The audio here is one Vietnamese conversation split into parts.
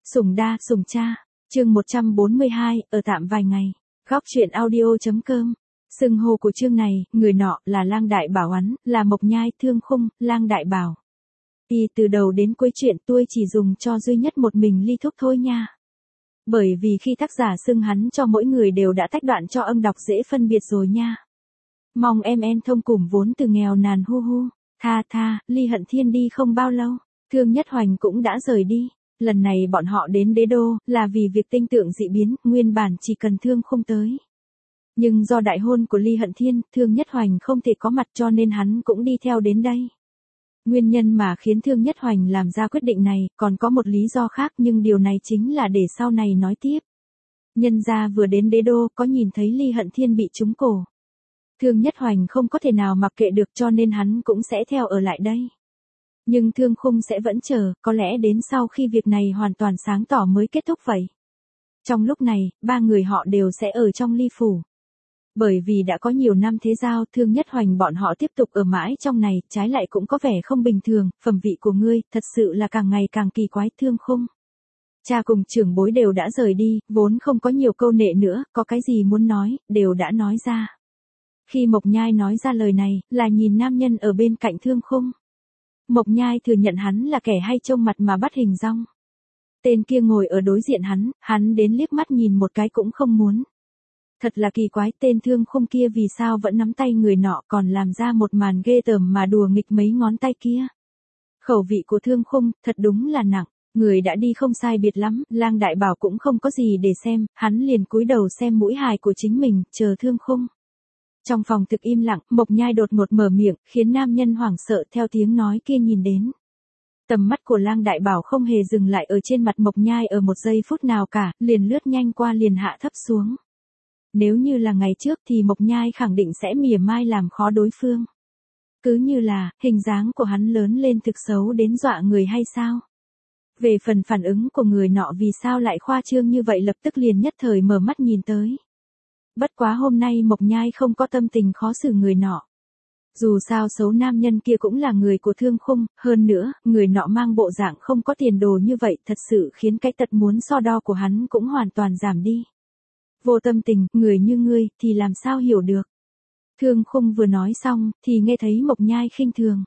Sủng đa, sủng cha. Chương 142, ở tạm vài ngày. Góc truyện audio.com. Xưng hô của chương này, người nọ là Lang Đại Bảo hắn, là Mộc Nhai, Thương Khung, Lang Đại Bảo. Y từ đầu đến cuối chuyện tôi chỉ dùng cho duy nhất một mình ly thuốc thôi nha. Bởi vì khi tác giả xưng hắn cho mỗi người đều đã tách đoạn cho âm đọc dễ phân biệt rồi nha. Mong em thông cùng vốn từ nghèo nàn hu hu. Tha, Ly Hận Thiên đi không bao lâu, Thương Nhất Hoành cũng đã rời đi. Lần này bọn họ đến Đế Đô, là vì việc tinh tượng dị biến, nguyên bản chỉ cần Thương Khung tới. Nhưng do đại hôn của Ly Hận Thiên, Thương Nhất Hoành không thể có mặt cho nên hắn cũng đi theo đến đây. Nguyên nhân mà khiến Thương Nhất Hoành làm ra quyết định này, còn có một lý do khác nhưng điều này chính là để sau này nói tiếp. Nhân gia vừa đến Đế Đô có nhìn thấy Ly Hận Thiên bị trúng cổ. Thương Nhất Hoành không có thể nào mặc kệ được cho nên hắn cũng sẽ theo ở lại đây. Nhưng Thương Khung sẽ vẫn chờ, có lẽ đến sau khi việc này hoàn toàn sáng tỏ mới kết thúc vậy. Trong lúc này, ba người họ đều sẽ ở trong Ly Phủ. Bởi vì đã có nhiều năm thế giao, Thương Nhất Hoành bọn họ tiếp tục ở mãi trong này, trái lại cũng có vẻ không bình thường, phẩm vị của ngươi, thật sự là càng ngày càng kỳ quái. Thương Khung. Cha cùng trưởng bối đều đã rời đi, vốn không có nhiều câu nệ nữa, có cái gì muốn nói, đều đã nói ra. Khi Mộc Nhai nói ra lời này, là nhìn nam nhân ở bên cạnh Thương Khung. Mộc Nhai thừa nhận hắn là kẻ hay trông mặt mà bắt hình dong. Tên kia ngồi ở đối diện hắn đến liếc mắt nhìn một cái cũng không muốn. Thật là kỳ quái, tên Thương Khung kia vì sao vẫn nắm tay người nọ còn làm ra một màn ghê tởm mà đùa nghịch mấy ngón tay kia. Khẩu vị của Thương Khung, thật đúng là nặng, người đã đi không sai biệt lắm, Lang Đại Bảo cũng không có gì để xem, hắn liền cúi đầu xem mũi hài của chính mình, chờ Thương Khung. Trong phòng thực im lặng, Mộc Nhai đột ngột mở miệng, khiến nam nhân hoảng sợ theo tiếng nói kia nhìn đến. Tầm mắt của Lang Đại Bảo không hề dừng lại ở trên mặt Mộc Nhai ở một giây phút nào cả, liền lướt nhanh qua liền hạ thấp xuống. Nếu như là ngày trước thì Mộc Nhai khẳng định sẽ mỉa mai làm khó đối phương. Cứ như là, hình dáng của hắn lớn lên thực xấu đến dọa người hay sao? Về phần phản ứng của người nọ vì sao lại khoa trương như vậy lập tức liền nhất thời mở mắt nhìn tới. Bất quá hôm nay Mộc Nhai không có tâm tình khó xử người nọ. Dù sao xấu nam nhân kia cũng là người của Thương Khung, hơn nữa, người nọ mang bộ dạng không có tiền đồ như vậy thật sự khiến cái tật muốn so đo của hắn cũng hoàn toàn giảm đi. Vô tâm tình, người như ngươi, thì làm sao hiểu được. Thương Khung vừa nói xong, thì nghe thấy Mộc Nhai khinh thường.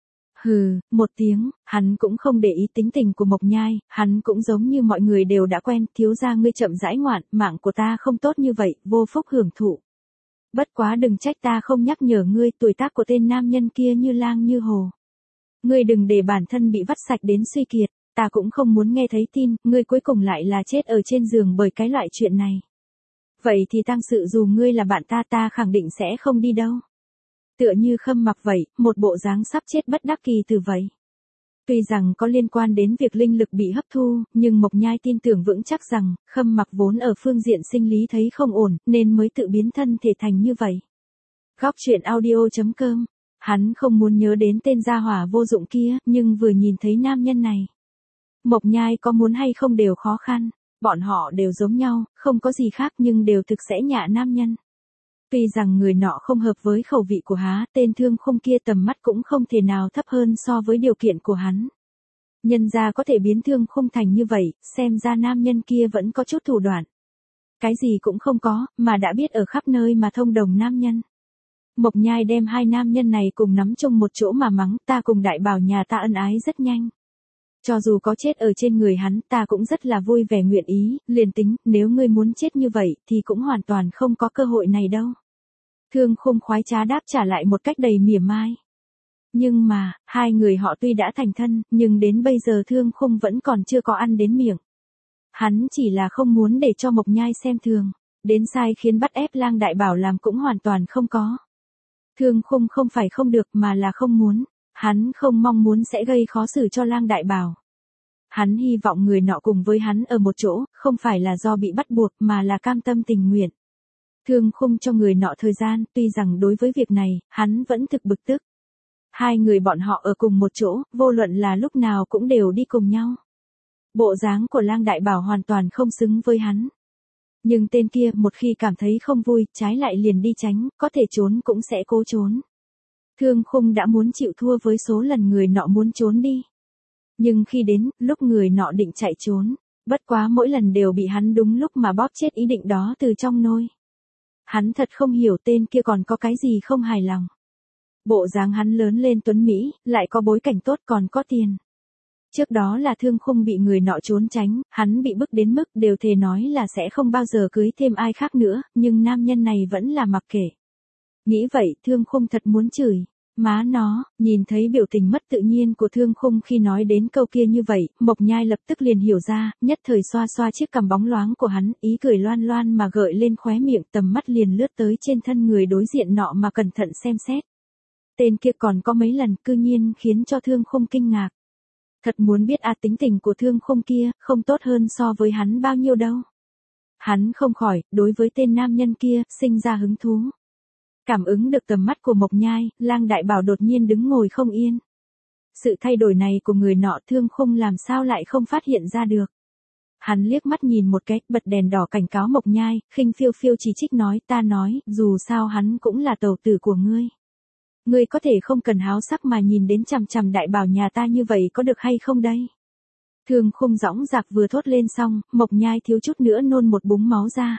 Hừ, một tiếng, hắn cũng không để ý tính tình của Mộc Nhai, hắn cũng giống như mọi người đều đã quen, thiếu gia ngươi chậm rãi ngoạn, mạng của ta không tốt như vậy, vô phúc hưởng thụ. Bất quá đừng trách ta không nhắc nhở ngươi, tuổi tác của tên nam nhân kia như lang như hồ. Ngươi đừng để bản thân bị vắt sạch đến suy kiệt, ta cũng không muốn nghe thấy tin, ngươi cuối cùng lại là chết ở trên giường bởi cái loại chuyện này. Vậy thì tăng sự dù ngươi là bạn ta khẳng định sẽ không đi đâu. Tựa như Khâm Mặc vậy, một bộ dáng sắp chết bất đắc kỳ từ vậy. Tuy rằng có liên quan đến việc linh lực bị hấp thu, nhưng Mộc Nhai tin tưởng vững chắc rằng, Khâm Mặc vốn ở phương diện sinh lý thấy không ổn, nên mới tự biến thân thể thành như vậy. Góc truyện audio.com. Hắn không muốn nhớ đến tên gia hỏa vô dụng kia, nhưng vừa nhìn thấy nam nhân này. Mộc Nhai có muốn hay không đều khó khăn, bọn họ đều giống nhau, không có gì khác nhưng đều thực sẽ nhạ nam nhân. Tuy rằng người nọ không hợp với khẩu vị của tên Thương Khung kia tầm mắt cũng không thể nào thấp hơn so với điều kiện của hắn. Nhân gia có thể biến Thương Khung thành như vậy, xem ra nam nhân kia vẫn có chút thủ đoạn. Cái gì cũng không có, mà đã biết ở khắp nơi mà thông đồng nam nhân. Mộc Nhai đem hai nam nhân này cùng nắm chung một chỗ mà mắng, ta cùng Đại Bảo nhà ta ân ái rất nhanh. Cho dù có chết ở trên người hắn ta cũng rất là vui vẻ nguyện ý, liền tính, nếu ngươi muốn chết như vậy thì cũng hoàn toàn không có cơ hội này đâu. Thương Khung khoái trá đáp trả lại một cách đầy mỉa mai. Nhưng mà, hai người họ tuy đã thành thân, nhưng đến bây giờ Thương Khung vẫn còn chưa có ăn đến miệng. Hắn chỉ là không muốn để cho Mộc Nhai xem thường, đến sai khiến bắt ép Lang Đại Bảo làm cũng hoàn toàn không có. Thương Khung không phải không được mà là không muốn. Hắn không mong muốn sẽ gây khó xử cho Lang Đại Bảo. Hắn hy vọng người nọ cùng với hắn ở một chỗ, không phải là do bị bắt buộc mà là cam tâm tình nguyện. Thương Khung cho người nọ thời gian, tuy rằng đối với việc này, hắn vẫn thực bực tức. Hai người bọn họ ở cùng một chỗ, vô luận là lúc nào cũng đều đi cùng nhau. Bộ dáng của Lang Đại Bảo hoàn toàn không xứng với hắn. Nhưng tên kia một khi cảm thấy không vui, trái lại liền đi tránh, có thể trốn cũng sẽ cố trốn. Thương Khung đã muốn chịu thua với số lần người nọ muốn trốn đi. Nhưng khi đến, lúc người nọ định chạy trốn, Bất quá mỗi lần đều bị hắn đúng lúc mà bóp chết ý định đó từ trong nôi. Hắn thật không hiểu tên kia còn có cái gì không hài lòng. Bộ dáng hắn lớn lên tuấn Mỹ, lại có bối cảnh tốt còn có tiền. Trước đó là Thương Khung bị người nọ trốn tránh, hắn bị bức đến mức đều thề nói là sẽ không bao giờ cưới thêm ai khác nữa, nhưng nam nhân này vẫn là mặc kệ. Nghĩ vậy Thương Khung thật muốn chửi. Má nó, nhìn thấy biểu tình mất tự nhiên của Thương Khung khi nói đến câu kia như vậy, Mộc Nhai lập tức liền hiểu ra, nhất thời xoa xoa chiếc cằm bóng loáng của hắn, ý cười loan loan mà gợi lên khóe miệng, tầm mắt liền lướt tới trên thân người đối diện nọ mà cẩn thận xem xét. Tên kia còn có mấy lần cư nhiên khiến cho Thương Khung kinh ngạc. Thật muốn biết tính tình của Thương Khung kia, không tốt hơn so với hắn bao nhiêu đâu. Hắn không khỏi, đối với tên nam nhân kia, sinh ra hứng thú. Cảm ứng được tầm mắt của Mộc Nhai, Lang Đại Bảo đột nhiên đứng ngồi không yên. Sự thay đổi này của người nọ Thương Khung làm sao lại không phát hiện ra được. Hắn liếc mắt nhìn một cái, bật đèn đỏ cảnh cáo Mộc Nhai, khinh phiêu phiêu chỉ trích nói, ta nói, dù sao hắn cũng là tẩu tử của ngươi. Ngươi có thể không cần háo sắc mà nhìn đến chằm chằm Đại Bảo nhà ta như vậy có được hay không đây? Thương Khung dõng dạc vừa thốt lên xong, Mộc Nhai thiếu chút nữa nôn một búng máu ra.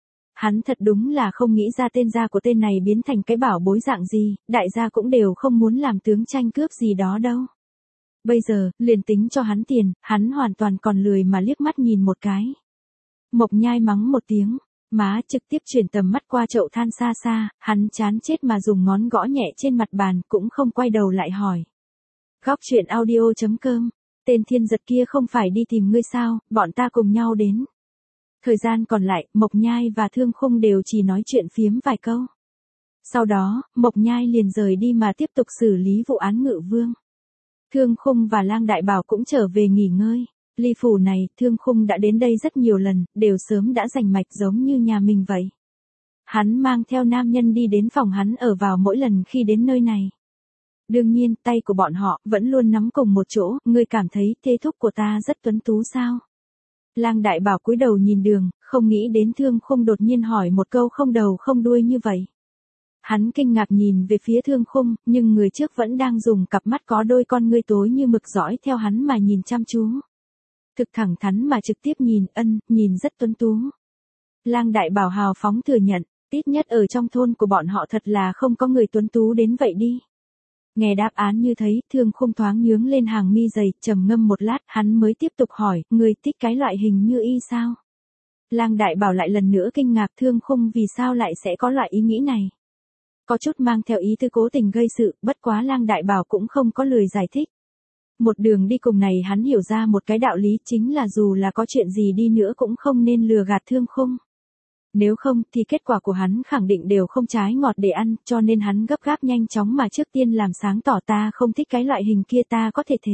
Hắn thật đúng là không nghĩ ra tên gia của tên này biến thành cái bảo bối dạng gì, đại gia cũng đều không muốn làm tướng tranh cướp gì đó đâu. Bây giờ, liền tính cho hắn tiền, hắn hoàn toàn còn lười mà liếc mắt nhìn một cái. Mộc Nhai mắng một tiếng, má trực tiếp chuyển tầm mắt qua chậu than xa xa, hắn chán chết mà dùng ngón gõ nhẹ trên mặt bàn cũng không quay đầu lại hỏi. Góc truyện audio.com, tên thiên giật kia không phải đi tìm ngươi sao, bọn ta cùng nhau đến. Thời gian còn lại, Mộc Nhai và Thương Khung đều chỉ nói chuyện phiếm vài câu. Sau đó, Mộc Nhai liền rời đi mà tiếp tục xử lý vụ án Ngự Vương. Thương Khung và Lang Đại Bảo cũng trở về nghỉ ngơi. Ly phủ này, Thương Khung đã đến đây rất nhiều lần, đều sớm đã rành mạch giống như nhà mình vậy. Hắn mang theo nam nhân đi đến phòng hắn ở vào mỗi lần khi đến nơi này. Đương nhiên, tay của bọn họ vẫn luôn nắm cùng một chỗ, ngươi cảm thấy thế thúc của ta rất tuấn tú sao? Lang Đại Bảo cúi đầu nhìn đường, không nghĩ đến Thương Khung đột nhiên hỏi một câu không đầu không đuôi như vậy. Hắn kinh ngạc nhìn về phía Thương Khung, nhưng người trước vẫn đang dùng cặp mắt có đôi con ngươi tối như mực dõi theo hắn mà nhìn chăm chú. Thực thẳng thắn mà trực tiếp nhìn, nhìn rất tuấn tú. Lang Đại Bảo hào phóng thừa nhận, ít nhất ở trong thôn của bọn họ thật là không có người tuấn tú đến vậy đi. Nghe đáp án như thấy, Thương Khung thoáng nhướng lên hàng mi dày, trầm ngâm một lát, hắn mới tiếp tục hỏi, người thích cái loại hình như y sao? Lang Đại Bảo lại lần nữa kinh ngạc Thương Khung vì sao lại sẽ có loại ý nghĩ này. Có chút mang theo ý tư cố tình gây sự, bất quá Lang Đại Bảo cũng không có lười giải thích. Một đường đi cùng này hắn hiểu ra một cái đạo lý chính là dù là có chuyện gì đi nữa cũng không nên lừa gạt Thương Khung. Nếu không thì kết quả của hắn khẳng định đều không trái ngọt để ăn, cho nên hắn gấp gáp nhanh chóng mà trước tiên làm sáng tỏ ta không thích cái loại hình kia ta có thể thề.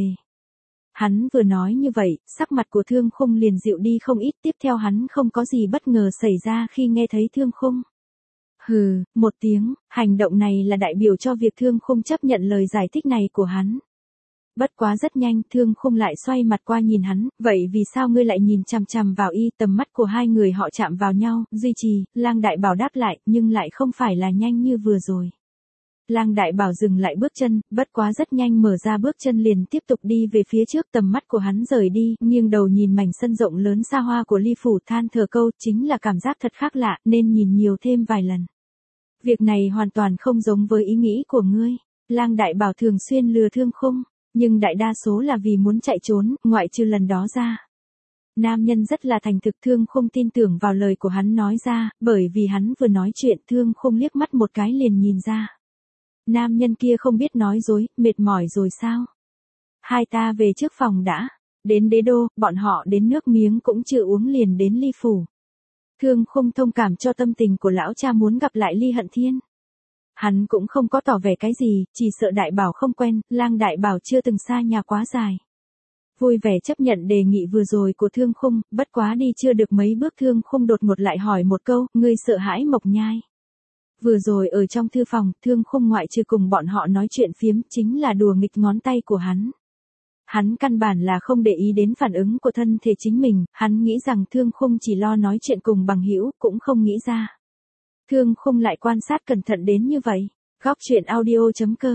Hắn vừa nói như vậy, sắc mặt của Thương Khung liền dịu đi không ít, tiếp theo hắn không có gì bất ngờ xảy ra khi nghe thấy Thương Khung. Hừ, một tiếng, hành động này là đại biểu cho việc Thương Khung chấp nhận lời giải thích này của hắn. Bất quá rất nhanh, Thương Khung lại xoay mặt qua nhìn hắn, vậy vì sao ngươi lại nhìn chằm chằm vào y? Tầm mắt của hai người họ chạm vào nhau, duy trì, Lang Đại Bảo đáp lại, nhưng lại không phải là nhanh như vừa rồi. Lang Đại Bảo dừng lại bước chân, bất quá rất nhanh mở ra bước chân liền tiếp tục đi về phía trước, tầm mắt của hắn rời đi, nghiêng đầu nhìn mảnh sân rộng lớn xa hoa của Ly phủ, than thở câu, chính là cảm giác thật khác lạ, nên nhìn nhiều thêm vài lần. Việc này hoàn toàn không giống với ý nghĩ của ngươi. Lang Đại Bảo thường xuyên lừa Thương Khung, nhưng đại đa số là vì muốn chạy trốn, ngoại trừ lần đó ra. Nam nhân rất là thành thực, Thương Khung tin tưởng vào lời của hắn nói ra, bởi vì hắn vừa nói chuyện Thương Khung liếc mắt một cái liền nhìn ra. Nam nhân kia không biết nói dối, mệt mỏi rồi sao? Hai ta về trước phòng đã. Đến đế đô, bọn họ đến nước miếng cũng chưa uống liền đến Ly phủ. Thương Khung thông cảm cho tâm tình của lão cha muốn gặp lại Ly Hận Thiên. Hắn cũng không có tỏ vẻ cái gì, chỉ sợ Đại Bảo không quen, Lang Đại Bảo chưa từng xa nhà quá dài. Vui vẻ chấp nhận đề nghị vừa rồi của Thương Khung, bất quá đi chưa được mấy bước Thương Khung đột ngột lại hỏi một câu, ngươi sợ hãi Mộc Nhai. Vừa rồi ở trong thư phòng, Thương Khung ngoại trừ cùng bọn họ nói chuyện phiếm, chính là đùa nghịch ngón tay của hắn. Hắn căn bản là không để ý đến phản ứng của thân thể chính mình, hắn nghĩ rằng Thương Khung chỉ lo nói chuyện cùng bằng hữu, cũng không nghĩ ra. Thương Khung lại quan sát cẩn thận đến như vậy. Góc truyện audio.com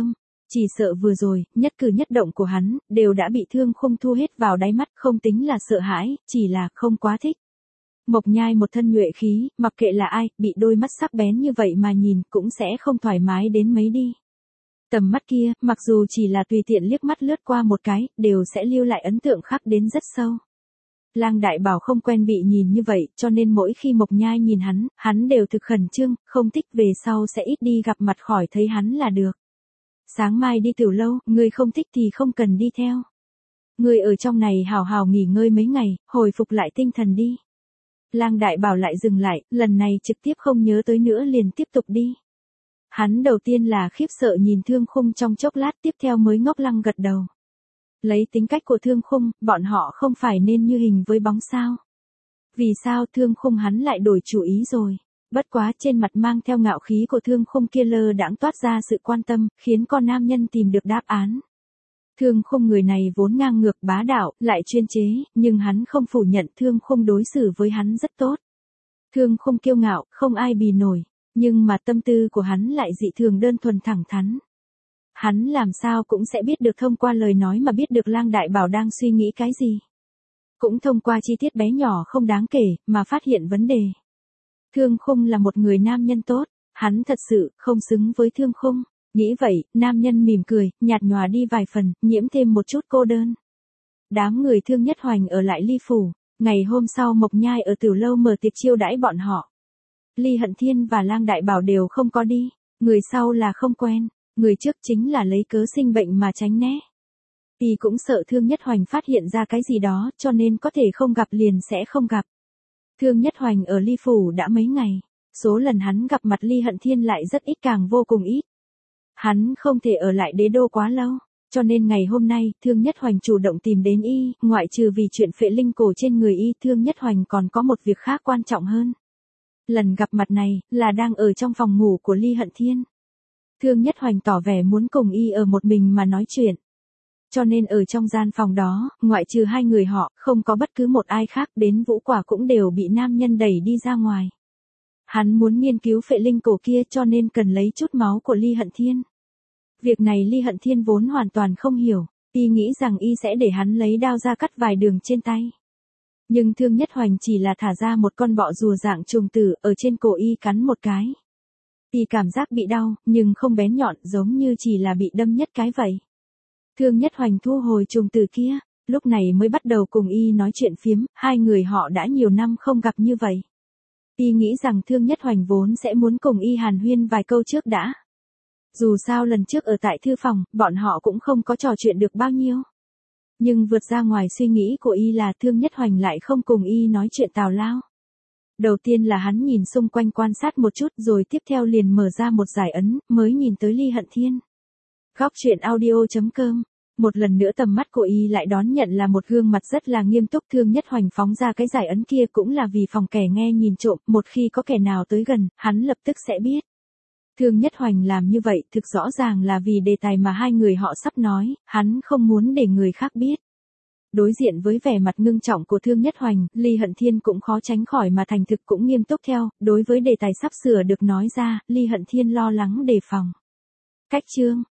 chỉ sợ vừa rồi, nhất cử nhất động của hắn, đều đã bị Thương Khung thu hết vào đáy mắt, không tính là sợ hãi, chỉ là không quá thích. Mộc Nhai một thân nhuệ khí, mặc kệ là ai, bị đôi mắt sắc bén như vậy mà nhìn, cũng sẽ không thoải mái đến mấy đi. Tầm mắt kia, mặc dù chỉ là tùy tiện liếc mắt lướt qua một cái, đều sẽ lưu lại ấn tượng khắc đến rất sâu. Lang Đại Bảo không quen bị nhìn như vậy, cho nên mỗi khi Mộc Nhai nhìn hắn đều thực khẩn trương, không thích về sau sẽ ít đi gặp mặt khỏi thấy hắn là được. Sáng mai đi tiểu lâu, ngươi không thích thì không cần đi theo. Ngươi ở trong này hào hào nghỉ ngơi mấy ngày, hồi phục lại tinh thần đi. Lang Đại Bảo lại dừng lại, lần này trực tiếp không nhớ tới nữa liền tiếp tục đi. Hắn đầu tiên là khiếp sợ nhìn Thương Khung trong chốc lát, tiếp theo mới ngốc lăng gật đầu. Lấy tính cách của Thương Khung, bọn họ không phải nên như hình với bóng sao. Vì sao Thương Khung hắn lại đổi chủ ý rồi? Bất quá trên mặt mang theo ngạo khí của Thương Khung kia lơ đãng toát ra sự quan tâm, khiến con nam nhân tìm được đáp án. Thương Khung người này vốn ngang ngược bá đạo, lại chuyên chế, nhưng hắn không phủ nhận Thương Khung đối xử với hắn rất tốt. Thương Khung kiêu ngạo, không ai bì nổi, nhưng mà tâm tư của hắn lại dị thường đơn thuần thẳng thắn. Hắn làm sao cũng sẽ biết được thông qua lời nói mà biết được Lang Đại Bảo đang suy nghĩ cái gì. Cũng thông qua chi tiết bé nhỏ không đáng kể, mà phát hiện vấn đề. Thương Khung là một người nam nhân tốt, hắn thật sự không xứng với Thương Khung. Nghĩ vậy, nam nhân mỉm cười, nhạt nhòa đi vài phần, nhiễm thêm một chút cô đơn. Đám người Thương Nhất Hoành ở lại Ly Phủ, ngày hôm sau Mộc Nhai ở tiểu lâu mở tiệc chiêu đãi bọn họ. Ly Hận Thiên và Lang Đại Bảo đều không có đi, người sau là không quen, người trước chính là lấy cớ sinh bệnh mà tránh né. Vì cũng sợ Thương Nhất Hoành phát hiện ra cái gì đó, cho nên có thể không gặp liền sẽ không gặp. Thương Nhất Hoành ở Ly Phủ đã mấy ngày, số lần hắn gặp mặt Ly Hận Thiên lại rất ít, càng vô cùng ít. Hắn không thể ở lại đế đô quá lâu, cho nên ngày hôm nay, Thương Nhất Hoành chủ động tìm đến y, ngoại trừ vì chuyện phệ linh cổ trên người y, Thương Nhất Hoành còn có một việc khác quan trọng hơn. Lần gặp mặt này, là đang ở trong phòng ngủ của Ly Hận Thiên. Thương Nhất Hoành tỏ vẻ muốn cùng y ở một mình mà nói chuyện. Cho nên ở trong gian phòng đó, ngoại trừ hai người họ, không có bất cứ một ai khác, đến Vũ Quả cũng đều bị nam nhân đẩy đi ra ngoài. Hắn muốn nghiên cứu phệ linh cổ kia cho nên cần lấy chút máu của Ly Hận Thiên. Việc này Ly Hận Thiên vốn hoàn toàn không hiểu, y nghĩ rằng y sẽ để hắn lấy đao ra cắt vài đường trên tay. Nhưng Thương Nhất Hoành chỉ là thả ra một con bọ rùa dạng trùng tử ở trên cổ y cắn một cái. Y cảm giác bị đau, nhưng không bén nhọn, giống như chỉ là bị đâm nhất cái vậy. Thương Nhất Hoành thu hồi trùng tử kia, lúc này mới bắt đầu cùng y nói chuyện phiếm, hai người họ đã nhiều năm không gặp như vậy. Y nghĩ rằng Thương Nhất Hoành vốn sẽ muốn cùng y hàn huyên vài câu trước đã. Dù sao lần trước ở tại thư phòng, bọn họ cũng không có trò chuyện được bao nhiêu. Nhưng vượt ra ngoài suy nghĩ của y là Thương Nhất Hoành lại không cùng y nói chuyện tào lao. Đầu tiên là hắn nhìn xung quanh quan sát một chút, rồi tiếp theo liền mở ra một giải ấn, mới nhìn tới Ly Hận Thiên. Góc truyện audio.com. Một lần nữa tầm mắt của y lại đón nhận là một gương mặt rất là nghiêm túc. Thương Nhất Hoành phóng ra cái giải ấn kia cũng là vì phòng kẻ nghe nhìn trộm, một khi có kẻ nào tới gần, hắn lập tức sẽ biết. Thương Nhất Hoành làm như vậy thực rõ ràng là vì đề tài mà hai người họ sắp nói, hắn không muốn để người khác biết. Đối diện với vẻ mặt ngưng trọng của Thương Nhất Hoành, Ly Hận Thiên cũng khó tránh khỏi mà thành thực cũng nghiêm túc theo, đối với đề tài sắp sửa được nói ra, Ly Hận Thiên lo lắng đề phòng. Cách chương